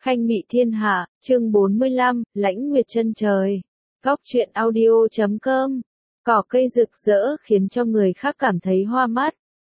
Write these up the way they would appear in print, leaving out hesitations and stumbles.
Khanh Mị Thiên Hạ, chương 45, Lãnh Nguyệt Chân Trời. Góc truyện audio.com. Cỏ cây rực rỡ khiến cho người khác cảm thấy hoa mắt.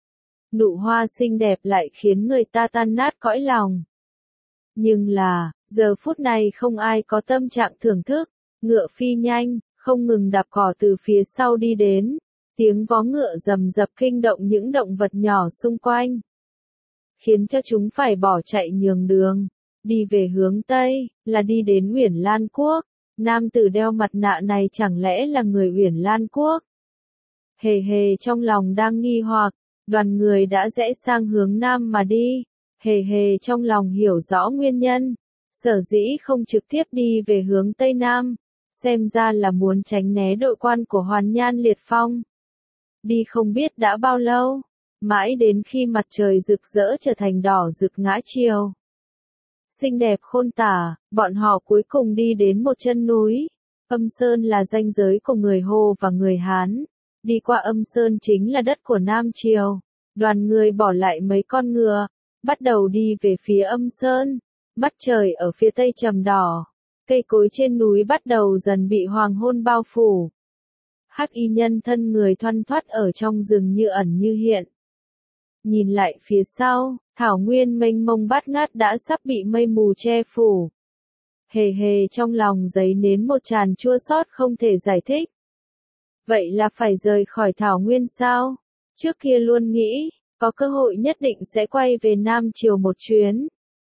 Nụ hoa xinh đẹp lại khiến người ta tan nát cõi lòng. Nhưng là, giờ phút này không ai có tâm trạng thưởng thức. Ngựa phi nhanh, không ngừng đạp cỏ từ phía sau đi đến. Tiếng vó ngựa rầm rập kinh động những động vật nhỏ xung quanh, khiến cho chúng phải bỏ chạy nhường đường. Đi về hướng Tây, là đi đến Uyển Lan Quốc. Nam tử đeo mặt nạ này chẳng lẽ là người Uyển Lan Quốc? Hề hề trong lòng đang nghi hoặc, đoàn người đã rẽ sang hướng Nam mà đi. Hề hề trong lòng hiểu rõ nguyên nhân, sở dĩ không trực tiếp đi về hướng Tây Nam, xem ra là muốn tránh né đội quan của Hoàn Nhan Liệt Phong. Đi không biết đã bao lâu, mãi đến khi mặt trời rực rỡ trở thành đỏ rực ngã chiều. Xinh đẹp khôn tả, bọn họ cuối cùng đi đến một chân núi. Âm Sơn là ranh giới của người Hồ và người Hán. Đi qua Âm Sơn chính là đất của Nam Triều. Đoàn người bỏ lại mấy con ngựa, bắt đầu đi về phía Âm Sơn. Mặt trời ở phía tây trầm đỏ. Cây cối trên núi bắt đầu dần bị hoàng hôn bao phủ. Hắc y nhân thân người thoăn thoắt ở trong rừng như ẩn như hiện. Nhìn lại phía sau, thảo nguyên mênh mông bát ngát đã sắp bị mây mù che phủ. Hề hề trong lòng dấy nến một tràn chua xót không thể giải thích. Vậy là phải rời khỏi thảo nguyên sao? Trước kia luôn nghĩ, có cơ hội nhất định sẽ quay về Nam Triều một chuyến.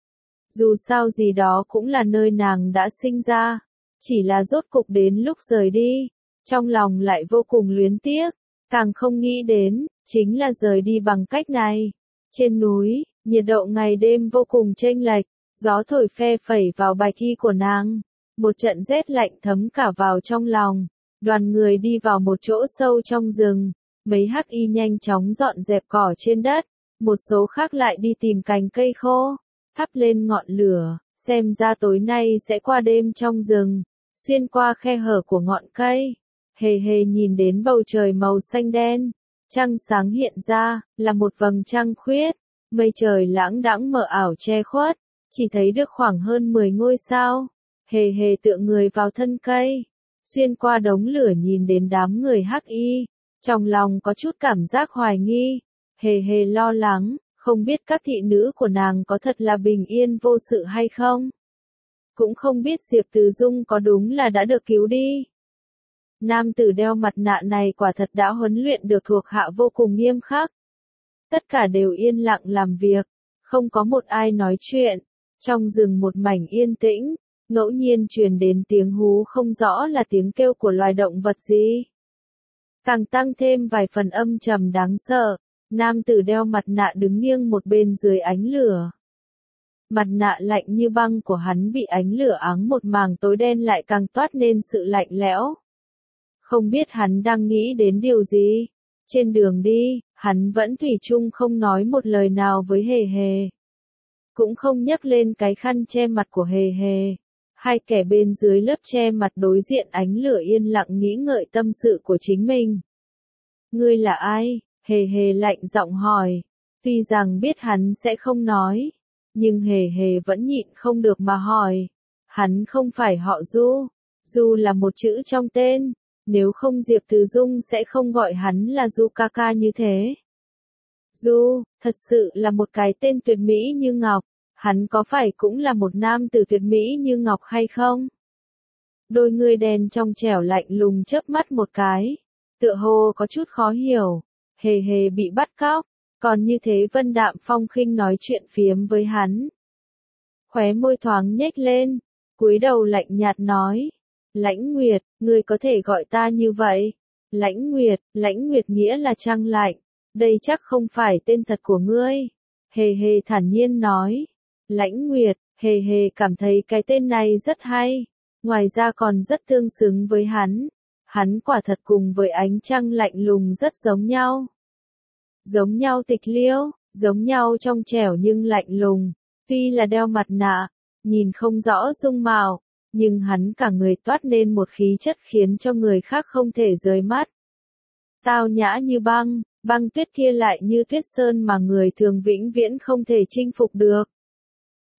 Dù sao gì đó cũng là nơi nàng đã sinh ra. Chỉ là rốt cục đến lúc rời đi, trong lòng lại vô cùng luyến tiếc. Càng không nghĩ đến, chính là rời đi bằng cách này. Trên núi, nhiệt độ ngày đêm vô cùng chênh lệch, gió thổi phe phẩy vào bạch y của nàng. Một trận rét lạnh thấm cả vào trong lòng. Đoàn người đi vào một chỗ sâu trong rừng, mấy hắc y nhanh chóng dọn dẹp cỏ trên đất, một số khác lại đi tìm cành cây khô, thắp lên ngọn lửa, xem ra tối nay sẽ qua đêm trong rừng, xuyên qua khe hở của ngọn cây. Hề hề nhìn đến bầu trời màu xanh đen, trăng sáng hiện ra, là một vầng trăng khuyết, mây trời lãng đãng mờ ảo che khuất, chỉ thấy được khoảng hơn 10 ngôi sao. Hề hề tựa người vào thân cây, xuyên qua đống lửa nhìn đến đám người hắc y, trong lòng có chút cảm giác hoài nghi. Hề hề lo lắng, không biết các thị nữ của nàng có thật là bình yên vô sự hay không. Cũng không biết Diệp Từ Dung có đúng là đã được cứu đi. Nam tử đeo mặt nạ này quả thật đã huấn luyện được thuộc hạ vô cùng nghiêm khắc. Tất cả đều yên lặng làm việc, không có một ai nói chuyện. Trong rừng một mảnh yên tĩnh, ngẫu nhiên truyền đến tiếng hú không rõ là tiếng kêu của loài động vật gì. Càng tăng thêm vài phần âm trầm đáng sợ, nam tử đeo mặt nạ đứng nghiêng một bên dưới ánh lửa. Mặt nạ lạnh như băng của hắn bị ánh lửa áng một màng tối đen lại càng toát nên sự lạnh lẽo. Không biết hắn đang nghĩ đến điều gì. Trên đường đi, hắn vẫn thủy chung không nói một lời nào với hề hề. Cũng không nhấc lên cái khăn che mặt của hề hề. Hai kẻ bên dưới lớp che mặt đối diện ánh lửa yên lặng nghĩ ngợi tâm sự của chính mình. Ngươi là ai? Hề hề lạnh giọng hỏi. Tuy rằng biết hắn sẽ không nói, nhưng hề hề vẫn nhịn không được mà hỏi. Hắn không phải họ Du. Du là một chữ trong tên. Nếu không Diệp Từ Dung sẽ không gọi hắn là Du ca ca như thế. Du, thật sự là một cái tên tuyệt mỹ như ngọc. Hắn có phải cũng là một nam tử tuyệt mỹ như ngọc hay không? Đôi người đen trong trẻo lạnh lùng chớp mắt một cái. Tựa hồ có chút khó hiểu. Hề hề bị bắt cóc. Còn như thế Vân Đạm Phong khinh nói chuyện phiếm với hắn. Khóe môi thoáng nhếch lên. Cúi đầu lạnh nhạt nói. Lãnh Nguyệt, ngươi có thể gọi ta như vậy. Lãnh Nguyệt nghĩa là trăng lạnh. Đây chắc không phải tên thật của ngươi. Hề hề thản nhiên nói. Lãnh Nguyệt, hề hề cảm thấy cái tên này rất hay. Ngoài ra còn rất tương xứng với hắn. Hắn quả thật cùng với ánh trăng lạnh lùng rất giống nhau. Giống nhau tịch liêu, giống nhau trong trẻo nhưng lạnh lùng. Tuy là đeo mặt nạ, nhìn không rõ dung mạo, nhưng hắn cả người toát lên một khí chất khiến cho người khác không thể rời mắt. Tao nhã như băng, băng tuyết kia lại như tuyết sơn mà người thường vĩnh viễn không thể chinh phục được.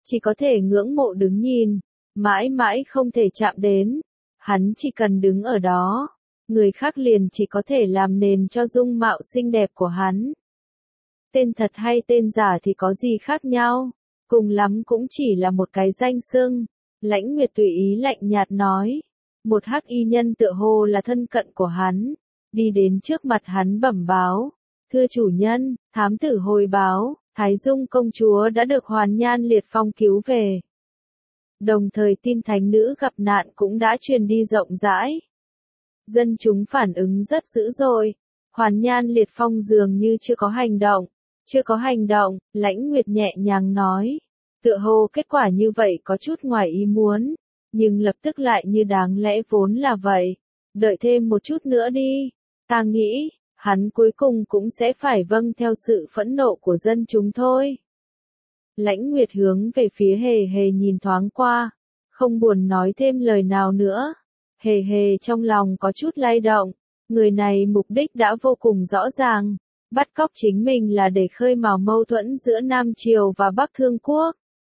chỉ có thể ngưỡng mộ đứng nhìn, mãi mãi không thể chạm đến. Hắn chỉ cần đứng ở đó, người khác liền chỉ có thể làm nền cho dung mạo xinh đẹp của hắn. Tên thật hay tên giả thì có gì khác nhau, cùng lắm cũng chỉ là một cái danh xưng. Lãnh Nguyệt tùy ý lạnh nhạt nói. Một hắc y nhân tựa hồ là thân cận của hắn, đi đến trước mặt hắn bẩm báo. Thưa chủ nhân, thám tử hồi báo, Thái Dung công chúa đã được Hoàn Nhan Liệt Phong cứu về. Đồng thời tin thánh nữ gặp nạn cũng đã truyền đi rộng rãi. Dân chúng phản ứng rất dữ dội. Hoàn Nhan Liệt Phong dường như chưa có hành động. Chưa có hành động, Lãnh Nguyệt nhẹ nhàng nói. Tựa hồ kết quả như vậy có chút ngoài ý muốn, nhưng lập tức lại như đáng lẽ vốn là vậy. Đợi thêm một chút nữa đi, ta nghĩ, hắn cuối cùng cũng sẽ phải vâng theo sự phẫn nộ của dân chúng thôi. Lãnh Nguyệt hướng về phía Hề Hề nhìn thoáng qua, không buồn nói thêm lời nào nữa. Hề Hề trong lòng có chút lay động, người này mục đích đã vô cùng rõ ràng, bắt cóc chính mình là để khơi mào mâu thuẫn giữa Nam Triều và Bắc Thương Quốc.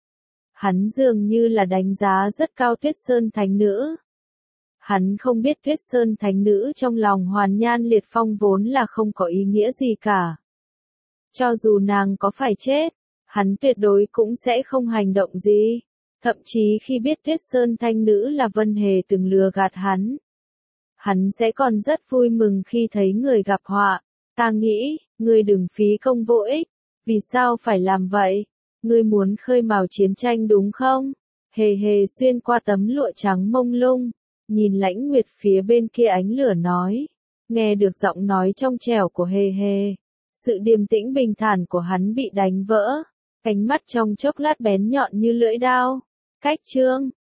Hắn dường như là đánh giá rất cao Tuyết Sơn Thánh Nữ. Hắn không biết Tuyết Sơn Thánh Nữ trong lòng Hoàn Nhan Liệt Phong vốn là không có ý nghĩa gì cả. Cho dù nàng có phải chết, hắn tuyệt đối cũng sẽ không hành động gì. Thậm chí khi biết Tuyết Sơn Thánh Nữ là Vân Hề từng lừa gạt hắn sẽ còn rất vui mừng khi thấy người gặp họa. Ta nghĩ, ngươi đừng phí công vô ích. Vì sao phải làm vậy? Ngươi muốn khơi mào chiến tranh đúng không? Hề Hề xuyên qua tấm lụa trắng mông lung, nhìn Lãnh Nguyệt phía bên kia ánh lửa nói. Nghe được giọng nói trong trẻo của Hề Hề, sự điềm tĩnh bình thản của hắn bị đánh vỡ, ánh mắt trong chốc lát bén nhọn như lưỡi dao. Cách chương